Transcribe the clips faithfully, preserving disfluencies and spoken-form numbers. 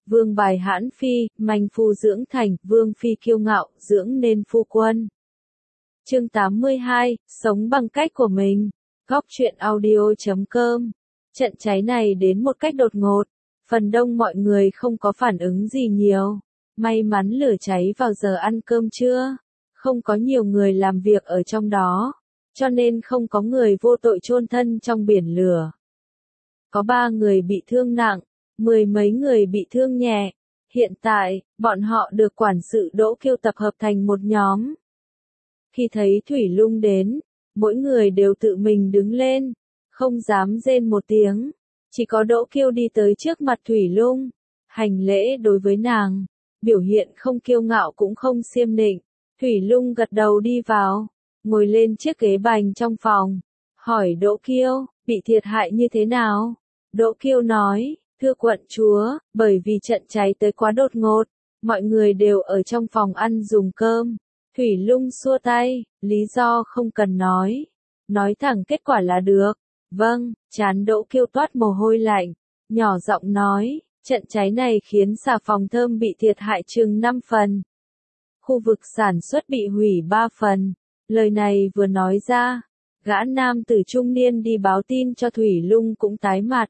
vương bài hãn phi, manh phu dưỡng thành, vương phi kiêu ngạo, dưỡng nên phu quân. Chương tám mươi hai, sống bằng cách của mình. Góc truyện audio chấm com. Trận cháy này đến một cách đột ngột, phần đông mọi người không có phản ứng gì nhiều. May mắn lửa cháy vào giờ ăn cơm trưa, không có nhiều người làm việc ở trong đó, cho nên không có người vô tội chôn thân trong biển lửa. Có ba người bị thương nặng, mười mấy người bị thương nhẹ. Hiện tại, bọn họ được quản sự Đỗ Kiêu tập hợp thành một nhóm. Khi thấy Thủy Lung đến, mỗi người đều tự mình đứng lên, không dám rên một tiếng. Chỉ có Đỗ Kiêu đi tới trước mặt Thủy Lung, hành lễ đối với nàng, biểu hiện không kiêu ngạo cũng không xiêm nịnh. Thủy Lung gật đầu đi vào, ngồi lên chiếc ghế bành trong phòng, hỏi Đỗ Kiêu, bị thiệt hại như thế nào? Đỗ Kiêu nói, thưa quận chúa, bởi vì trận cháy tới quá đột ngột, mọi người đều ở trong phòng ăn dùng cơm. Thủy Lung xua tay, lý do không cần nói, nói thẳng kết quả là được. Vâng, trán Đỗ Kiêu toát mồ hôi lạnh, nhỏ giọng nói, trận cháy này khiến xà phòng thơm bị thiệt hại chừng năm phần. Khu vực sản xuất bị hủy ba phần. Lời này vừa nói ra, gã nam tử trung niên đi báo tin cho Thủy Lung cũng tái mặt.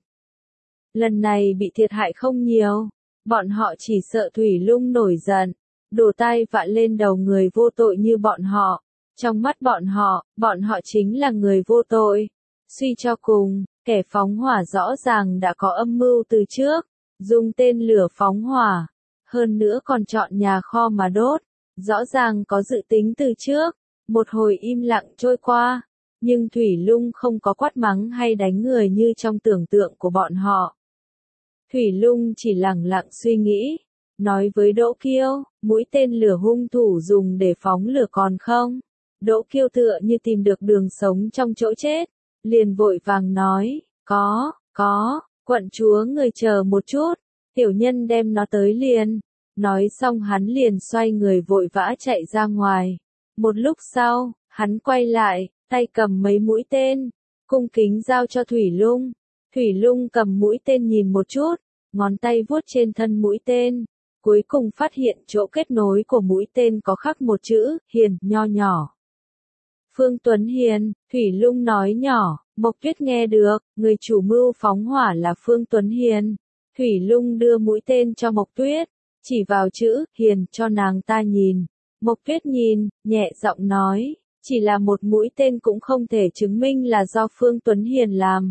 Lần này bị thiệt hại không nhiều, bọn họ chỉ sợ Thủy Lung nổi giận, đổ tai vạ lên đầu người vô tội như bọn họ. Trong mắt bọn họ, bọn họ chính là người vô tội. Suy cho cùng, kẻ phóng hỏa rõ ràng đã có âm mưu từ trước, dùng tên lửa phóng hỏa, hơn nữa còn chọn nhà kho mà đốt, rõ ràng có dự tính từ trước. Một hồi im lặng trôi qua, nhưng Thủy Lung không có quát mắng hay đánh người như trong tưởng tượng của bọn họ. Thủy Lung chỉ lặng lặng suy nghĩ, nói với Đỗ Kiêu, mũi tên lửa hung thủ dùng để phóng lửa còn không? Đỗ Kiêu tựa như tìm được đường sống trong chỗ chết, liền vội vàng nói, có, có, quận chúa người chờ một chút, tiểu nhân đem nó tới liền. Nói xong hắn liền xoay người vội vã chạy ra ngoài. Một lúc sau, hắn quay lại, tay cầm mấy mũi tên, cung kính giao cho Thủy Lung. Thủy Lung cầm mũi tên nhìn một chút, ngón tay vuốt trên thân mũi tên, cuối cùng phát hiện chỗ kết nối của mũi tên có khắc một chữ, Hiền, nho nhỏ. Phương Tuấn Hiền, Thủy Lung nói nhỏ, Mộc Tuyết nghe được, người chủ mưu phóng hỏa là Phương Tuấn Hiền. Thủy Lung đưa mũi tên cho Mộc Tuyết, chỉ vào chữ, Hiền, cho nàng ta nhìn. Mộc Tuyết nhìn, nhẹ giọng nói, chỉ là một mũi tên cũng không thể chứng minh là do Phương Tuấn Hiền làm.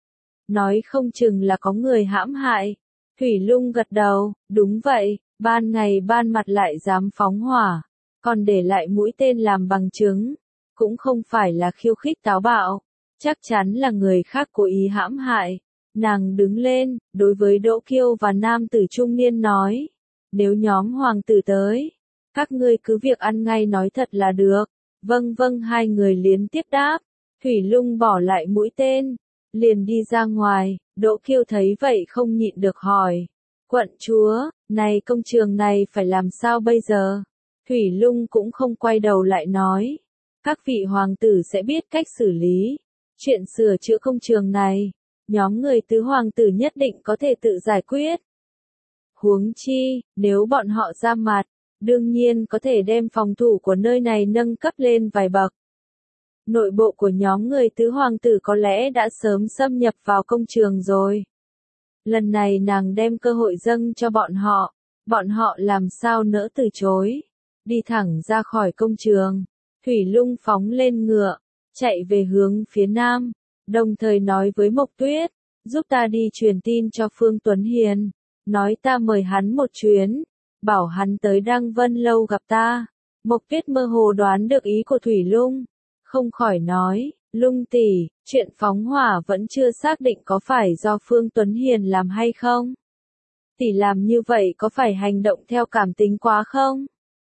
Nói không chừng là có người hãm hại. Thủy Lung gật đầu, đúng vậy, ban ngày ban mặt lại dám phóng hỏa, còn để lại mũi tên làm bằng chứng, cũng không phải là khiêu khích táo bạo, chắc chắn là người khác cố ý hãm hại. Nàng đứng lên, đối với Đỗ Kiêu và nam tử trung niên nói, nếu nhóm hoàng tử tới, các ngươi cứ việc ăn ngay nói thật là được. Vâng vâng, hai người liên tiếp đáp. Thủy Lung bỏ lại mũi tên, liền đi ra ngoài. Đỗ Kiêu thấy vậy không nhịn được hỏi, quận chúa, này công trường này phải làm sao bây giờ? Thủy Lung cũng không quay đầu lại nói, các vị hoàng tử sẽ biết cách xử lý. Chuyện sửa chữa công trường này, nhóm người tứ hoàng tử nhất định có thể tự giải quyết. Huống chi, nếu bọn họ ra mặt, đương nhiên có thể đem phòng thủ của nơi này nâng cấp lên vài bậc. Nội bộ của nhóm người tứ hoàng tử có lẽ đã sớm xâm nhập vào công trường rồi. Lần này nàng đem cơ hội dâng cho bọn họ, bọn họ làm sao nỡ từ chối. Đi thẳng ra khỏi công trường, Thủy Lung phóng lên ngựa, chạy về hướng phía nam, đồng thời nói với Mộc Tuyết, giúp ta đi truyền tin cho Phương Tuấn Hiền, nói ta mời hắn một chuyến, bảo hắn tới Đăng Vân Lâu gặp ta. Mộc Tuyết mơ hồ đoán được ý của Thủy Lung, không khỏi nói, Lung tỷ, chuyện phóng hỏa vẫn chưa xác định có phải do Phương Tuấn Hiền làm hay không? Tỷ làm như vậy có phải hành động theo cảm tính quá không?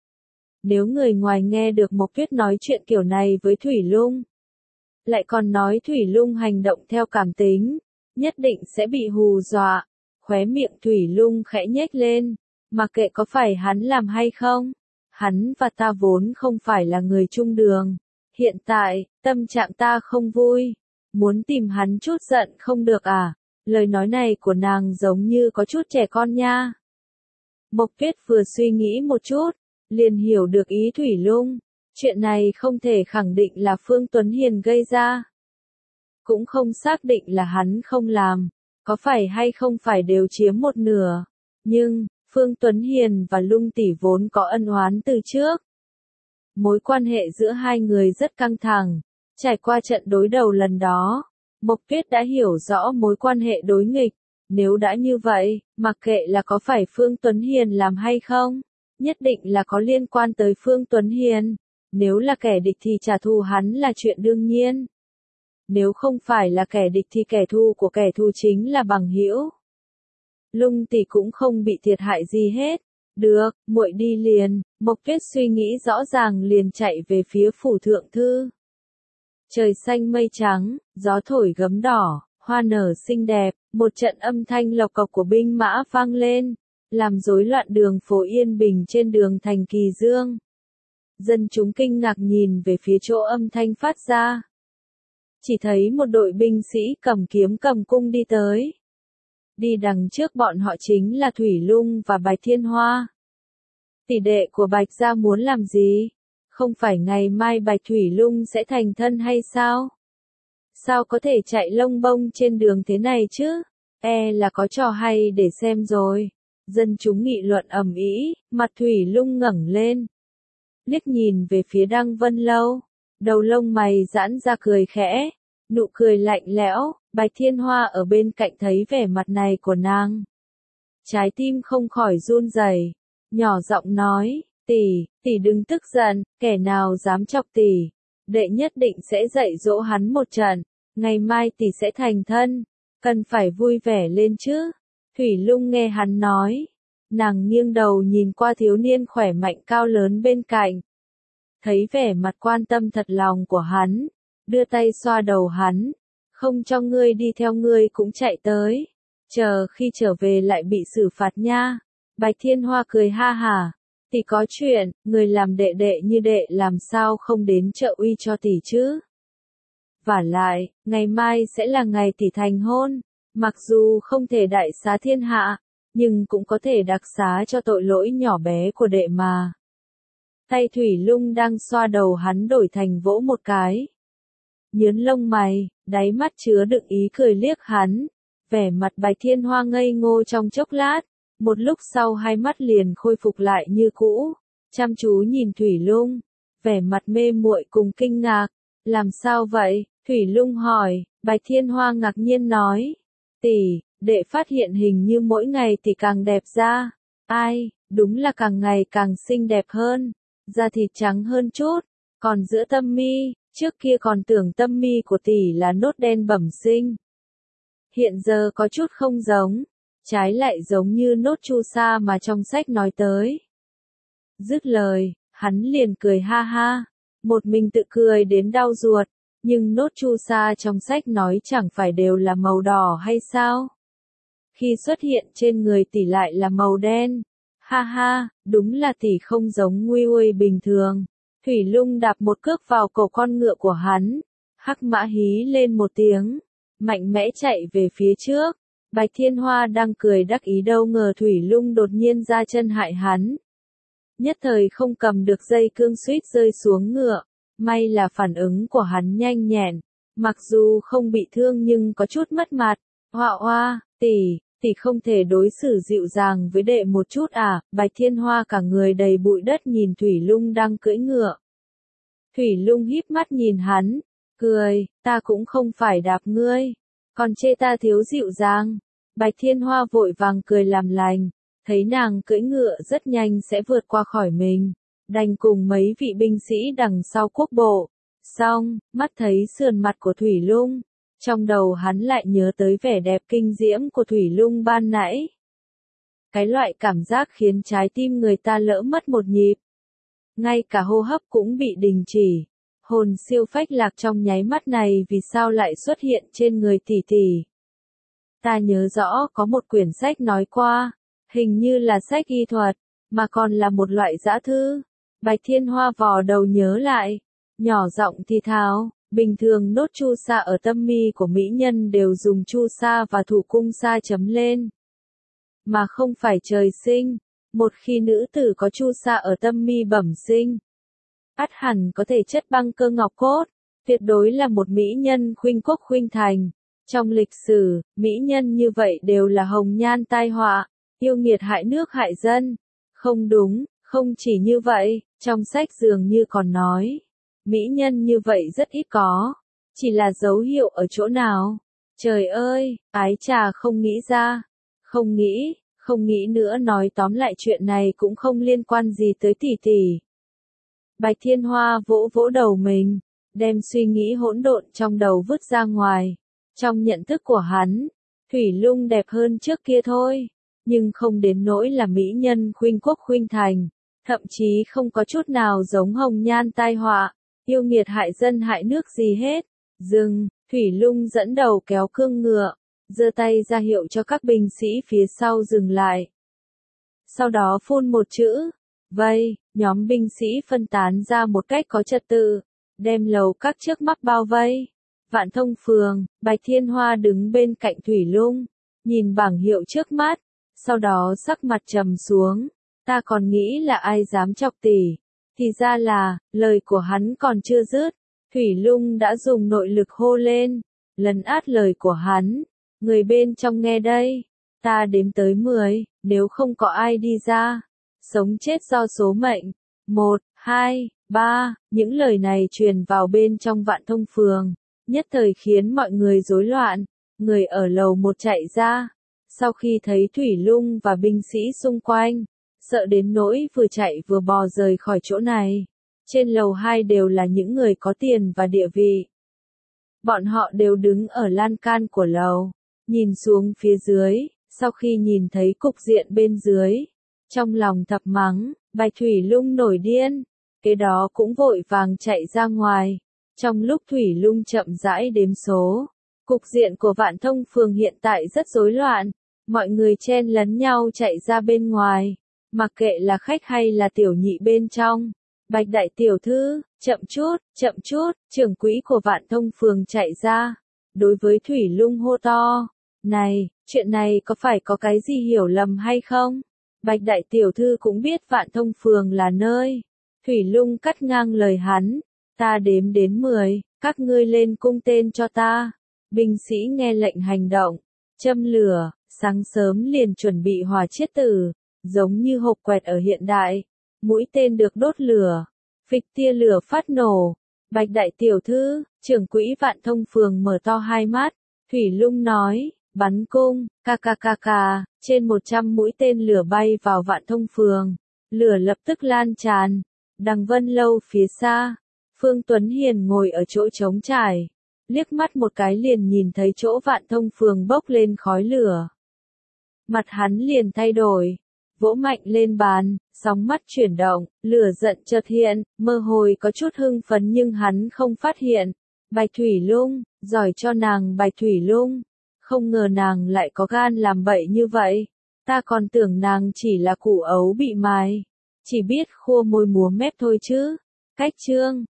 Nếu người ngoài nghe được Mộc Tuyết nói chuyện kiểu này với Thủy Lung, lại còn nói Thủy Lung hành động theo cảm tính, nhất định sẽ bị hù dọa. Khóe miệng Thủy Lung khẽ nhếch lên, mặc kệ có phải hắn làm hay không, hắn và ta vốn không phải là người chung đường. Hiện tại, tâm trạng ta không vui, muốn tìm hắn chút giận không được à? Lời nói này của nàng giống như có chút trẻ con nha. Mộc Tuyết vừa suy nghĩ một chút, liền hiểu được ý Thủy Lung. Chuyện này không thể khẳng định là Phương Tuấn Hiền gây ra. Cũng không xác định là hắn không làm, có phải hay không phải đều chiếm một nửa. Nhưng, Phương Tuấn Hiền và Lung tỷ vốn có ân oán từ trước. Mối quan hệ giữa hai người rất căng thẳng. Trải qua trận đối đầu lần đó, Mộc Tuyết đã hiểu rõ mối quan hệ đối nghịch. Nếu đã như vậy, mặc kệ là có phải Phương Tuấn Hiền làm hay không, nhất định là có liên quan tới Phương Tuấn Hiền. Nếu là kẻ địch thì trả thù hắn là chuyện đương nhiên. Nếu không phải là kẻ địch thì kẻ thù của kẻ thù chính là bằng hữu. Lung tỷ cũng không bị thiệt hại gì hết. Được, muội đi liền. Mộc Tuyết suy nghĩ rõ ràng liền chạy về phía phủ thượng thư. Trời xanh mây trắng, gió thổi gấm đỏ, hoa nở xinh đẹp, một trận âm thanh lộc cộc của binh mã vang lên, làm rối loạn đường phố yên bình trên đường thành Kỳ Dương. Dân chúng kinh ngạc nhìn về phía chỗ âm thanh phát ra. Chỉ thấy một đội binh sĩ cầm kiếm cầm cung đi tới. Đi đằng trước bọn họ chính là Thủy Lung và Bạch Thiên Hoa. Tỷ đệ của Bạch gia muốn làm gì? Không phải ngày mai Bạch Thủy Lung sẽ thành thân hay sao? Sao có thể chạy lông bông trên đường thế này chứ? E là có trò hay để xem rồi. Dân chúng nghị luận ầm ĩ, mặt Thủy Lung ngẩng lên. Liếc nhìn về phía Đăng Vân Lâu. Đầu lông mày giãn ra cười khẽ. Nụ cười lạnh lẽo, Bạch Thiên Hoa ở bên cạnh thấy vẻ mặt này của nàng. Trái tim không khỏi run rẩy, nhỏ giọng nói, tỷ, tỷ đừng tức giận, kẻ nào dám chọc tỷ, đệ nhất định sẽ dạy dỗ hắn một trận, ngày mai tỷ sẽ thành thân, cần phải vui vẻ lên chứ. Thủy Lung nghe hắn nói, nàng nghiêng đầu nhìn qua thiếu niên khỏe mạnh cao lớn bên cạnh. Thấy vẻ mặt quan tâm thật lòng của hắn, đưa tay xoa đầu hắn, không cho ngươi đi theo ngươi cũng chạy tới, chờ khi trở về lại bị xử phạt nha. Bạch Thiên Hoa cười ha hả, tỷ có chuyện, người làm đệ đệ như đệ làm sao không đến trợ uy cho tỷ chứ. Vả lại, ngày mai sẽ là ngày tỷ thành hôn, mặc dù không thể đại xá thiên hạ, nhưng cũng có thể đặc xá cho tội lỗi nhỏ bé của đệ mà. Tay Thủy Lung đang xoa đầu hắn đổi thành vỗ một cái. Nhớn lông mày, đáy mắt chứa đựng ý cười liếc hắn. Vẻ mặt Bạch Thiên Hoa ngây ngô trong chốc lát, một lúc sau hai mắt liền khôi phục lại như cũ, chăm chú nhìn Thủy Lung, vẻ mặt mê muội cùng kinh ngạc. Làm sao vậy? Thủy Lung hỏi. Bạch Thiên Hoa ngạc nhiên nói, tỷ, đệ phát hiện hình như mỗi ngày tỷ càng đẹp ra. Ai, đúng là càng ngày càng xinh đẹp hơn, da thịt trắng hơn chút, còn giữa tâm mi, trước kia còn tưởng tâm mi của tỷ là nốt đen bẩm sinh. Hiện giờ có chút không giống, trái lại giống như nốt chu sa mà trong sách nói tới. Dứt lời, hắn liền cười ha ha, một mình tự cười đến đau ruột, nhưng nốt chu sa trong sách nói chẳng phải đều là màu đỏ hay sao? Khi xuất hiện trên người tỷ lại là màu đen. Ha ha, đúng là tỷ không giống Nguy Uy bình thường. Thủy Lung đạp một cước vào cổ con ngựa của hắn, hắc mã hí lên một tiếng, mạnh mẽ chạy về phía trước. Bạch Thiên Hoa đang cười đắc ý đâu ngờ Thủy Lung đột nhiên ra chân hại hắn. Nhất thời không cầm được dây cương suýt rơi xuống ngựa, may là phản ứng của hắn nhanh nhẹn, mặc dù không bị thương nhưng có chút mất mặt. Hoa hoa, tỷ, tỷ không thể đối xử dịu dàng với đệ một chút à? Bạch Thiên Hoa cả người đầy bụi đất nhìn Thủy Lung đang cưỡi ngựa. Thủy Lung híp mắt nhìn hắn, cười, ta cũng không phải đạp ngươi, còn chê ta thiếu dịu dàng. Bạch Thiên Hoa vội vàng cười làm lành, thấy nàng cưỡi ngựa rất nhanh sẽ vượt qua khỏi mình, đành cùng mấy vị binh sĩ đằng sau quốc bộ. Xong, mắt thấy sườn mặt của Thủy Lung, trong đầu hắn lại nhớ tới vẻ đẹp kinh diễm của Thủy Lung ban nãy. Cái loại cảm giác khiến trái tim người ta lỡ mất một nhịp. Ngay cả hô hấp cũng bị đình chỉ. Hồn siêu phách lạc trong nháy mắt này vì sao lại xuất hiện trên người tỷ tỷ. Ta nhớ rõ có một quyển sách nói qua, hình như là sách y thuật, mà còn là một loại dã thư. Bạch Thiên Hoa vò đầu nhớ lại, nhỏ giọng thì thào, bình thường nốt chu sa ở tâm mi của mỹ nhân đều dùng chu sa và thủ cung sa chấm lên, mà không phải trời sinh. Một khi nữ tử có chu sa ở tâm mi bẩm sinh, ắt hẳn có thể chất băng cơ ngọc cốt, tuyệt đối là một mỹ nhân khuynh quốc khuynh thành. Trong lịch sử, mỹ nhân như vậy đều là hồng nhan tai họa, yêu nghiệt hại nước hại dân. Không đúng, không chỉ như vậy, trong sách dường như còn nói, mỹ nhân như vậy rất ít có, chỉ là dấu hiệu ở chỗ nào? Trời ơi, ái trà không nghĩ ra, không nghĩ, không nghĩ nữa, nói tóm lại chuyện này cũng không liên quan gì tới tỷ tỷ. Bạch Thiên Hoa vỗ vỗ đầu mình, đem suy nghĩ hỗn độn trong đầu vứt ra ngoài. Trong nhận thức của hắn, Thủy Lung đẹp hơn trước kia thôi, nhưng không đến nỗi là mỹ nhân khuynh quốc khuynh thành, thậm chí không có chút nào giống hồng nhan tai họa, yêu nghiệt hại dân hại nước gì hết. Dừng, Thủy Lung dẫn đầu kéo cương ngựa, giơ tay ra hiệu cho các binh sĩ phía sau dừng lại. Sau đó phun một chữ, vây, nhóm binh sĩ phân tán ra một cách có trật tự, đem lầu các trước mắt bao vây. Vạn Thông Phường, Bạch Thiên Hoa đứng bên cạnh Thủy Lung, nhìn bảng hiệu trước mắt, sau đó sắc mặt trầm xuống, ta còn nghĩ là ai dám chọc tỷ, thì ra là, lời của hắn còn chưa dứt, Thủy Lung đã dùng nội lực hô lên, lấn át lời của hắn, người bên trong nghe đây, ta đếm tới mười, nếu không có ai đi ra, sống chết do số mệnh, một, hai, ba, những lời này truyền vào bên trong Vạn Thông Phường. Nhất thời khiến mọi người rối loạn, người ở lầu một chạy ra, sau khi thấy Thủy Lung và binh sĩ xung quanh, sợ đến nỗi vừa chạy vừa bò rời khỏi chỗ này. Trên lầu hai đều là những người có tiền và địa vị. Bọn họ đều đứng ở lan can của lầu, nhìn xuống phía dưới, sau khi nhìn thấy cục diện bên dưới, trong lòng thầm mắng, Bạch Thủy Lung nổi điên, kế đó cũng vội vàng chạy ra ngoài. Trong lúc Thủy Lung chậm rãi đếm số, cục diện của Vạn Thông Phường hiện tại rất rối loạn, mọi người chen lấn nhau chạy ra bên ngoài, mặc kệ là khách hay là tiểu nhị bên trong. Bạch đại tiểu thư, chậm chút, chậm chút, trưởng quỹ của Vạn Thông Phường chạy ra, đối với Thủy Lung hô to, này, chuyện này có phải có cái gì hiểu lầm hay không? Bạch đại tiểu thư cũng biết Vạn Thông Phường là nơi. Thủy Lung cắt ngang lời hắn. Ta đếm đến mười, các ngươi lên cung tên cho ta. Binh sĩ nghe lệnh hành động, châm lửa, sáng sớm liền chuẩn bị hỏa chiết tử, giống như hộp quẹt ở hiện đại. Mũi tên được đốt lửa, phịch tia lửa phát nổ. Bạch đại tiểu thư, trưởng quỹ Vạn Thông Phường mở to hai mắt, Thủy Lung nói, bắn cung, ca ca ca ca, trên một trăm mũi tên lửa bay vào Vạn Thông Phường. Lửa lập tức lan tràn, Đằng Vân Lâu phía xa. Phương Tuấn Hiền ngồi ở chỗ trống trải, liếc mắt một cái liền nhìn thấy chỗ Vạn Thông Phường bốc lên khói lửa. Mặt hắn liền thay đổi, vỗ mạnh lên bàn, sóng mắt chuyển động, lửa giận chợt hiện, mơ hồi có chút hưng phấn nhưng hắn không phát hiện. Bạch Thủy Lung, giỏi cho nàng Bạch Thủy Lung, không ngờ nàng lại có gan làm bậy như vậy, ta còn tưởng nàng chỉ là củ ấu bị mài, chỉ biết khua môi múa mép thôi chứ. Cách chương